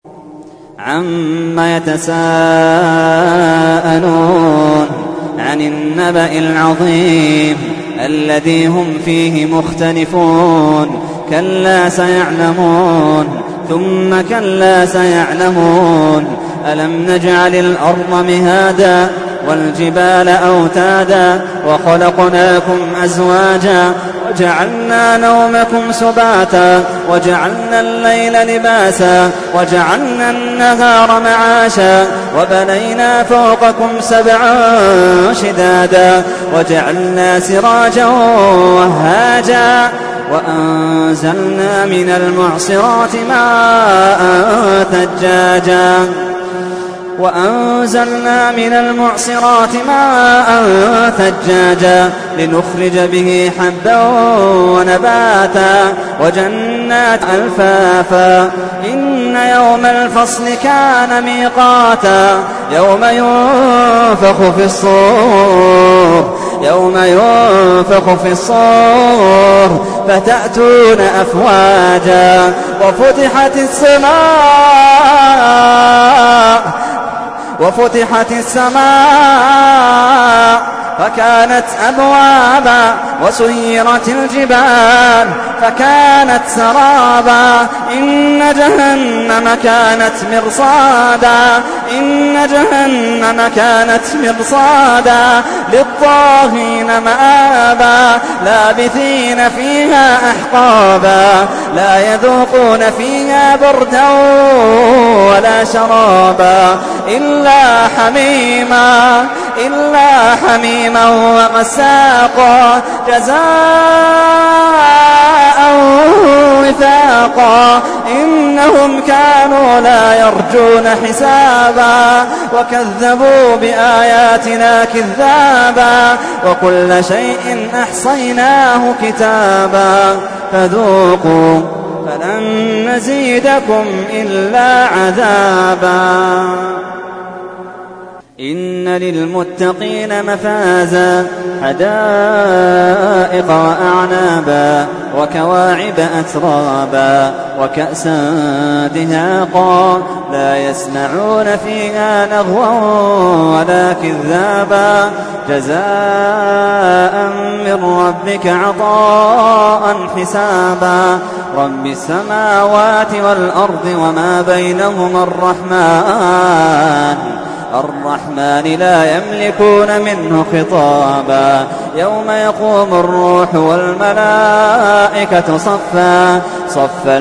عما يتساءلون عن النبأ العظيم الذي هم فيه مختلفون كلا سيعلمون ثم كلا سيعلمون ألم نجعل الأرض مهادا والجبال أوتادا وخلقناكم أزواجا وجعلنا نومكم سباتا وجعلنا الليل لباسا وجعلنا النهار معاشا وبنينا فوقكم سبعا شدادا وجعلنا سراجا وهاجا وأنزلنا من المعصرات ماء ثجاجا لنخرج به حبا ونباتا وجنات ألفافا إن يوم الفصل كان ميقاتا يوم ينفخ في الصور فتأتون أفواجا وفتحت السماء فكانت أبوابا وسيرت الجبال فكانت سرابا إن جهنم كانت مرصادا للطاغين مآبا لابثين فيها أحقابا لا يذوقون فيها بردا ولا شرابا إلا حميما وغساقا جزاء وفاقا إنهم كانوا لا يرجون حسابا وكذبوا بآياتنا كذابا وكل شيء أحصيناه كتابا فذوقوا فلن نزيدكم إلا عذابا إن للمتقين مفازا حدائق وأعنابا وكواعب أترابا وكأسا دهاقا لا يسمعون فيها لغوا ولا كذابا جزاء من ربك عطاء حسابا رب السماوات والأرض وما بينهما الرحمن لا يملكون منه خطابا يوم يقوم الروح والملائكة صفا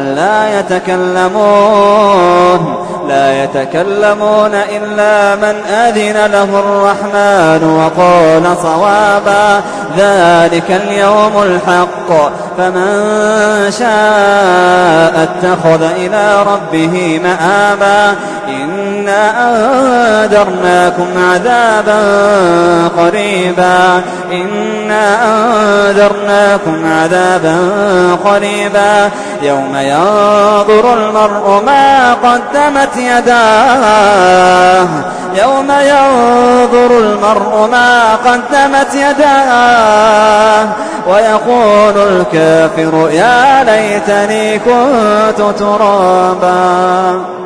لا يتكلمون إلا من أذن له الرحمن وقال صوابا ذلك اليوم الحق فمن شاء اتخذ إلى ربه مآبا إنا أنذرناكم عذابا قريبا يوم ينظر المرء ما قدمت يداه ويقول الكافر يا ليتني كنت ترابا.